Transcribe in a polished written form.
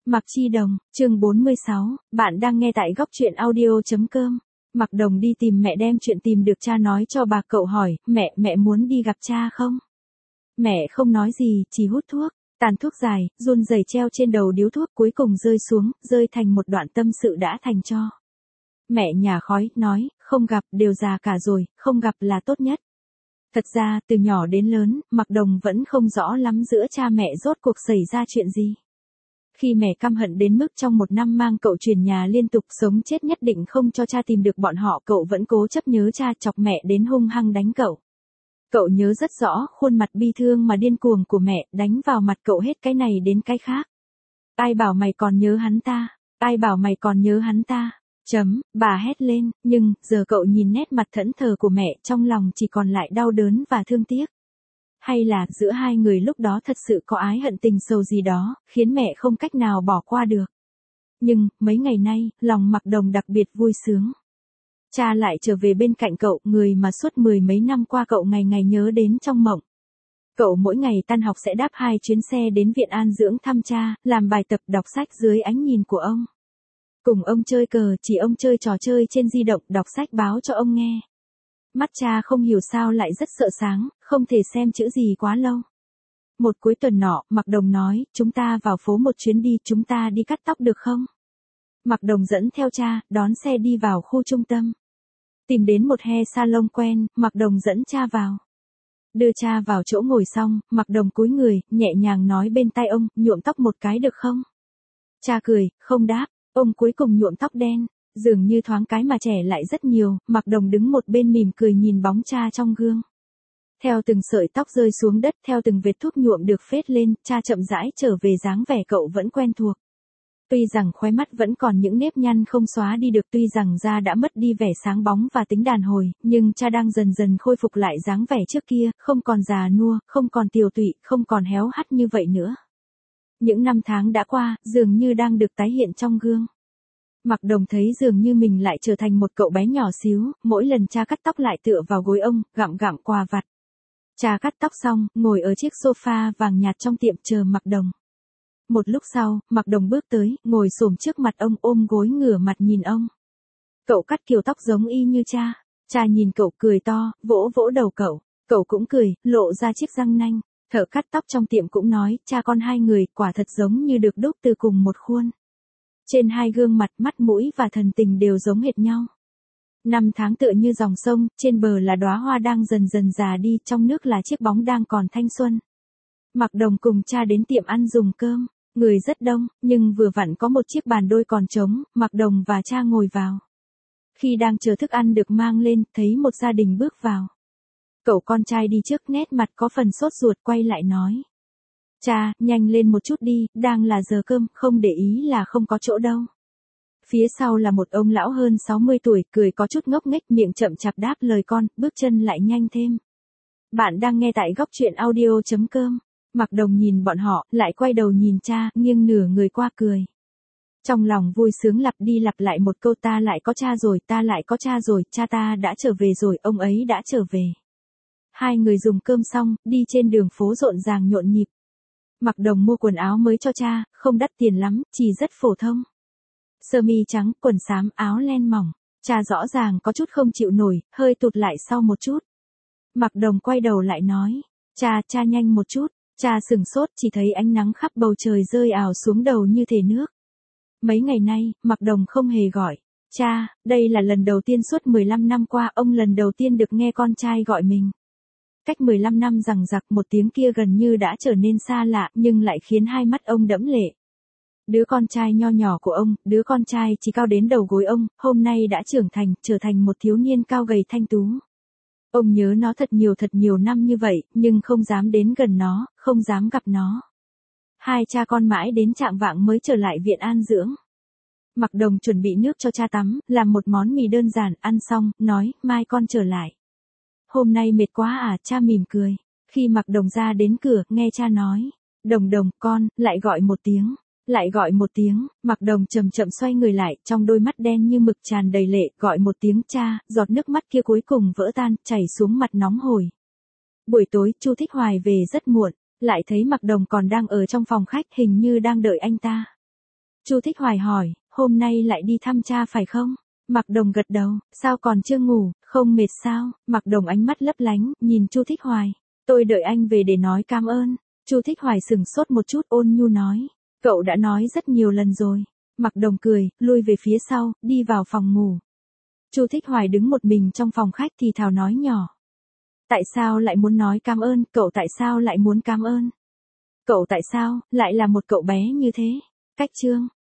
Mạc Chi Đồng, chương 46, bạn đang nghe tại góc truyện audio.com. Mạc Đồng đi tìm mẹ đem chuyện tìm được cha nói cho bà. Cậu hỏi, mẹ muốn đi gặp cha không? Mẹ không nói gì, chỉ hút thuốc. Tàn thuốc dài, run rẩy treo trên đầu điếu thuốc cuối cùng rơi xuống, rơi thành một đoạn tâm sự đã thành tro. Mẹ nhả khói, nói, không gặp, đều già cả rồi, không gặp là tốt nhất. Thật ra, từ nhỏ đến lớn, Mạc Đồng vẫn không rõ lắm giữa cha mẹ rốt cuộc xảy ra chuyện gì. Khi mẹ căm hận đến mức trong một năm mang cậu chuyển nhà liên tục, sống chết nhất định không cho cha tìm được bọn họ, cậu vẫn cố chấp nhớ cha, chọc mẹ đến hung hăng đánh cậu. Cậu nhớ rất rõ khuôn mặt bi thương mà điên cuồng của mẹ, đánh vào mặt cậu hết cái này đến cái khác. Ai bảo mày còn nhớ hắn ta? Ai bảo mày còn nhớ hắn ta? Bà hét lên, nhưng, giờ cậu nhìn nét mặt thẫn thờ của mẹ, trong lòng chỉ còn lại đau đớn và thương tiếc. Hay là, giữa hai người lúc đó thật sự có ái hận tình sâu gì đó, khiến mẹ không cách nào bỏ qua được. Nhưng, mấy ngày nay, lòng Mạc Đồng đặc biệt vui sướng. Cha lại trở về bên cạnh cậu, người mà suốt 10 mấy năm qua cậu ngày ngày nhớ đến trong mộng. Cậu mỗi ngày tan học sẽ đáp 2 chuyến xe đến viện an dưỡng thăm cha, làm bài tập, đọc sách dưới ánh nhìn của ông. Cùng ông chơi cờ, chỉ ông chơi trò chơi trên di động, đọc sách báo cho ông nghe. Mắt cha không hiểu sao lại rất sợ sáng, không thể xem chữ gì quá lâu. Một cuối tuần nọ, Mạc Đồng nói, chúng ta vào phố một chuyến đi, chúng ta đi cắt tóc được không? Mạc Đồng dẫn theo cha, đón xe đi vào khu trung tâm. Tìm đến một hair salon quen, Mạc Đồng dẫn cha vào. Đưa cha vào chỗ ngồi xong, Mạc Đồng cúi người, nhẹ nhàng nói bên tai ông, nhuộm tóc một cái được không? Cha cười, không đáp, ông cuối cùng nhuộm tóc đen. Dường như thoáng cái mà trẻ lại rất nhiều, Mạc Đồng đứng một bên mỉm cười nhìn bóng cha trong gương. Theo từng sợi tóc rơi xuống đất, theo từng vệt thuốc nhuộm được phết lên, cha chậm rãi trở về dáng vẻ cậu vẫn quen thuộc. Tuy rằng khóe mắt vẫn còn những nếp nhăn không xóa đi được, tuy rằng da đã mất đi vẻ sáng bóng và tính đàn hồi, nhưng cha đang dần dần khôi phục lại dáng vẻ trước kia, không còn già nua, không còn tiều tụy, không còn héo hắt như vậy nữa. Những năm tháng đã qua, dường như đang được tái hiện trong gương. Mạc Đồng thấy dường như mình lại trở thành một cậu bé nhỏ xíu, mỗi lần cha cắt tóc lại tựa vào gối ông, gặm gặm quà vặt. Cha cắt tóc xong, ngồi ở chiếc sofa vàng nhạt trong tiệm chờ Mạc Đồng. Một lúc sau, Mạc Đồng bước tới, ngồi xổm trước mặt ông, ôm gối ngửa mặt nhìn ông. Cậu cắt kiểu tóc giống y như cha. Cha nhìn cậu cười to, vỗ vỗ đầu cậu. Cậu cũng cười, lộ ra chiếc răng nanh. Thợ cắt tóc trong tiệm cũng nói, cha con hai người, quả thật giống như được đúc từ cùng một khuôn. Trên hai gương mặt, mắt mũi và thần tình đều giống hệt nhau. Năm tháng tựa như dòng sông, trên bờ là đóa hoa đang dần dần già đi, trong nước là chiếc bóng đang còn thanh xuân. Mạc Đồng cùng cha đến tiệm ăn dùng cơm, người rất đông, nhưng vừa vặn có một chiếc bàn đôi còn trống, Mạc Đồng và cha ngồi vào. Khi đang chờ thức ăn được mang lên, thấy một gia đình bước vào. Cậu con trai đi trước, nét mặt có phần sốt ruột, quay lại nói. Cha, nhanh lên một chút đi, đang là giờ cơm, không để ý là không có chỗ đâu. Phía sau là một ông lão hơn 60 tuổi, cười có chút ngốc nghếch, miệng chậm chạp đáp lời con, bước chân lại nhanh thêm. Bạn đang nghe tại góc truyện audio.com. Mạc Đồng nhìn bọn họ, lại quay đầu nhìn cha, nghiêng nửa người qua cười. Trong lòng vui sướng lặp đi lặp lại một câu, ta lại có cha rồi, ta lại có cha rồi, cha ta đã trở về rồi, ông ấy đã trở về. Hai người dùng cơm xong, đi trên đường phố rộn ràng nhộn nhịp. Mạc Đồng mua quần áo mới cho cha, không đắt tiền lắm, chỉ rất phổ thông. Sơ mi trắng, quần xám, áo len mỏng. Cha rõ ràng có chút không chịu nổi, hơi tụt lại sau một chút. Mạc Đồng quay đầu lại nói, cha nhanh một chút. Cha sừng sốt, chỉ thấy ánh nắng khắp bầu trời rơi ào xuống đầu như thể nước. Mấy ngày nay, Mạc Đồng không hề gọi. Cha, đây là lần đầu tiên suốt 15 năm qua ông lần đầu tiên được nghe con trai gọi mình. Cách 15 năm rằng rặc, một tiếng kia gần như đã trở nên xa lạ, nhưng lại khiến hai mắt ông đẫm lệ. Đứa con trai nho nhỏ của ông, đứa con trai chỉ cao đến đầu gối ông, hôm nay đã trưởng thành, trở thành một thiếu niên cao gầy thanh tú. Ông nhớ nó thật nhiều năm như vậy, nhưng không dám đến gần nó, không dám gặp nó. Hai cha con mãi đến chạng vạng mới trở lại viện an dưỡng. Mạc Đồng chuẩn bị nước cho cha tắm, làm một món mì đơn giản, ăn xong, nói, mai con trở lại. Hôm nay mệt quá à, cha mỉm cười. Khi Mạc Đồng ra đến cửa, nghe cha nói, Đồng Đồng, con, lại gọi một tiếng. Lại gọi một tiếng, Mạc Đồng chậm chậm xoay người lại, trong đôi mắt đen như mực tràn đầy lệ, gọi một tiếng cha, giọt nước mắt kia cuối cùng vỡ tan, chảy xuống mặt nóng hổi. Buổi tối, Chu Thích Hoài về rất muộn, lại thấy Mạc Đồng còn đang ở trong phòng khách, hình như đang đợi anh ta. Chu Thích Hoài hỏi, hôm nay lại đi thăm cha phải không? Mạc Đồng gật đầu, sao còn chưa ngủ, không mệt sao? Mạc Đồng ánh mắt lấp lánh, nhìn Chu Thích Hoài. Tôi đợi anh về để nói cảm ơn. Chu Thích Hoài sừng sốt một chút ôn nhu nói. Cậu đã nói rất nhiều lần rồi. Mạc Đồng cười, lui về phía sau, đi vào phòng ngủ. Chu Thích Hoài đứng một mình trong phòng khách thì thào nói nhỏ. Tại sao lại muốn nói cảm ơn, cậu tại sao lại muốn cảm ơn? Cậu tại sao, lại là một cậu bé như thế? Cách chương.